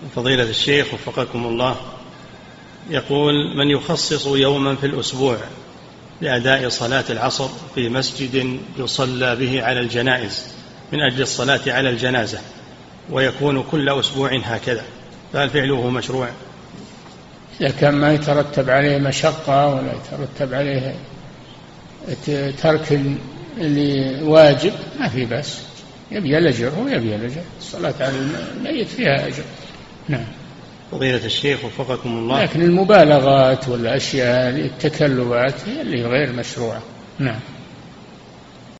فضيلة الشيخ وفقكم الله، يقول: من يخصص يوما في الأسبوع لأداء صلاة العصر في مسجد يصلى به على الجنائز من أجل الصلاة على الجنازة، ويكون كل أسبوع هكذا، فهل فعله مشروع؟ إذا كان ما يترتب عليه مشقة ولا يترتب عليه ترك اللي واجب ما في بس، يبي الأجر ويبي الأجر، الصلاة على الميت فيها أجر. نعم. فضيلة الشيخ وفقكم الله، لكن المبالغات والأشياء التكلفات هي اللي غير مشروعة. نعم.